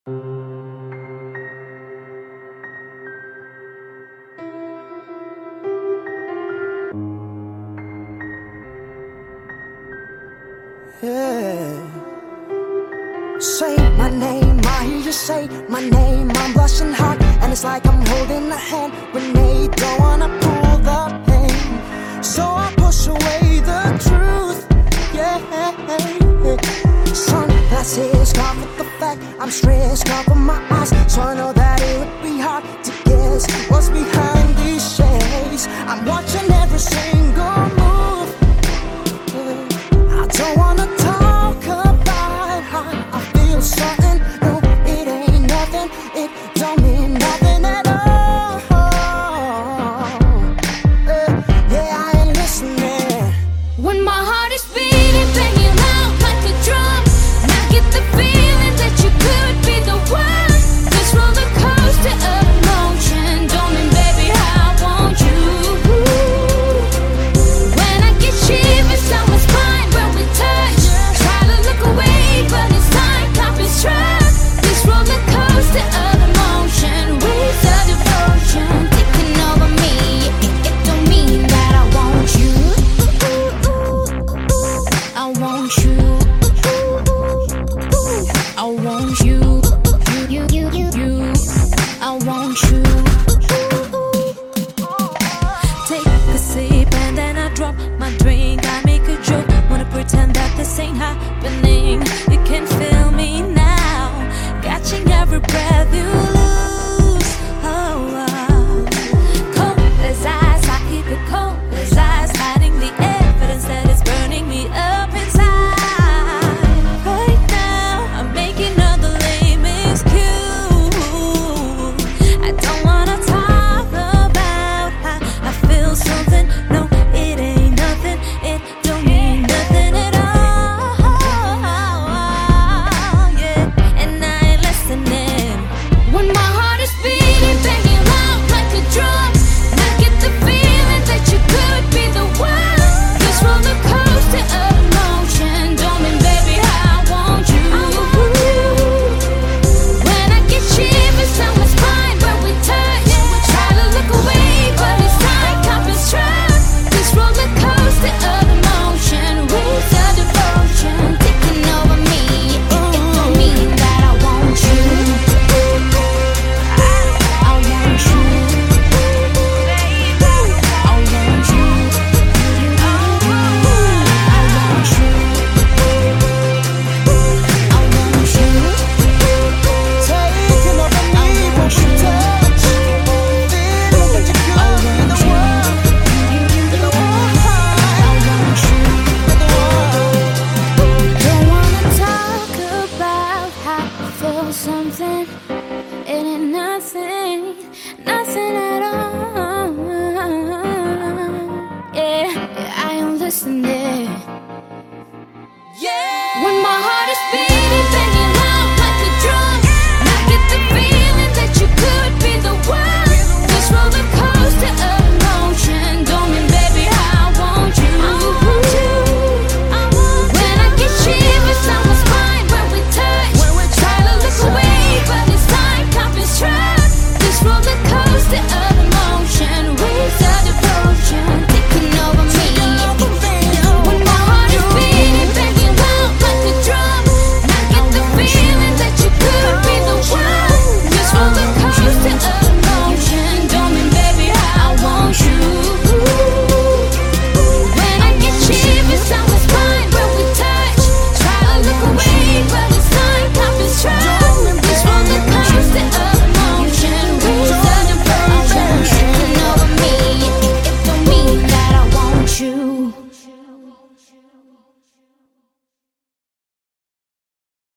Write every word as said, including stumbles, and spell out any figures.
Yeah. Say my name, I hear you say my name. I'm blushing hard, and it's like I'm holding a hand when they don't wanna pull the pain. So I push away the truth. Yeah. Sunglasses cover the fact I'm stressed, cover my eyes, so I know that it would be hard to guess what's behind these shades. I'm watching every single move. Yeah. I don't wanna talk about how I feel certain. No, it ain't nothing. It don't mean nothing at all. Uh, yeah, I ain't listening. When my heart is beating, banging loud like a drum, and I get the feeling that you could be the one. This roller coaster of emotion, don't mean, baby, I want you. When I get shivers down my spine when we touch, try to look away, but it's time, cop is struck. This roller coaster of emotion, waves of devotion, taking over me. It, it don't mean that I want you. I want you. I want you. You, you, you, you. I want you. Take a sip and then I drop my drink. I make a joke, wanna pretend that this ain't happening. You can feel me now, catching every breath you lose. Oh, oh. Cold as ice, I keep it cold as ice, hiding the evidence that it's burning me up inside. Right now, I'm making another lame excuse. I don't wanna talk about how I feel something. No, it ain't nothing. It don't mean nothing at all. Yeah, and I ain't listening. When my heart is beating, banging loud like a drum, and I get the feeling that you could be the one. This roller coaster of emotion, don't mean, baby, I want you. When I get shivers down my spine when we touch, try to look away, but it's time, cop is struck. This roller coaster of emotion, waves of devotion, taking over me. It, it don't mean that I want you. I want you. I want you. I want you. I want you. Taking over me when you touch. Feeling that you're good in the world. In the world. In the world. Don't wanna talk about how I feel something.